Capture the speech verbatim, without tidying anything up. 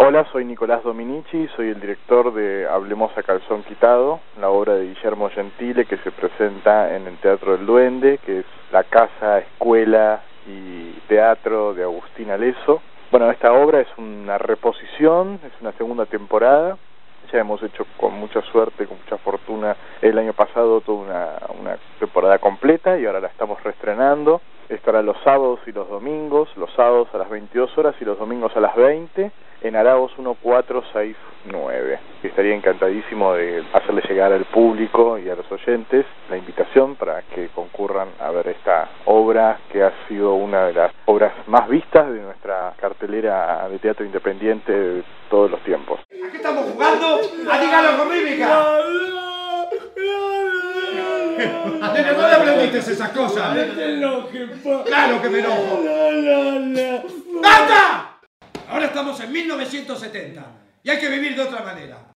Hola, soy Nicolás Dominici, soy el director de Hablemos a Calzón Quitado, la obra de Guillermo Gentile que se presenta en el Teatro del Duende, que es la casa, escuela y teatro de Agustín Aleso. Bueno, esta obra es una reposición, es una segunda temporada. Ya hemos hecho con mucha suerte, con mucha fortuna, el año pasado toda una, una temporada completa y ahora la estamos reestrenando. Estará los sábados y los domingos, los sábados a las veintidós horas y los domingos a las veinte, en Araos uno cuatro seis nueve. Estaría encantadísimo de hacerle llegar al público y a los oyentes la invitación para que concurran a ver esta obra que ha sido una de las obras más vistas de nuestra cartelera de teatro independiente de todos los tiempos. ¿A qué estamos jugando? ¡A dígalo con mímica! ¿Desde dónde aprendiste esas cosas? ¡Claro que me enojo! ¡Basta! Ahora estamos en mil novecientos setenta y hay que vivir de otra manera.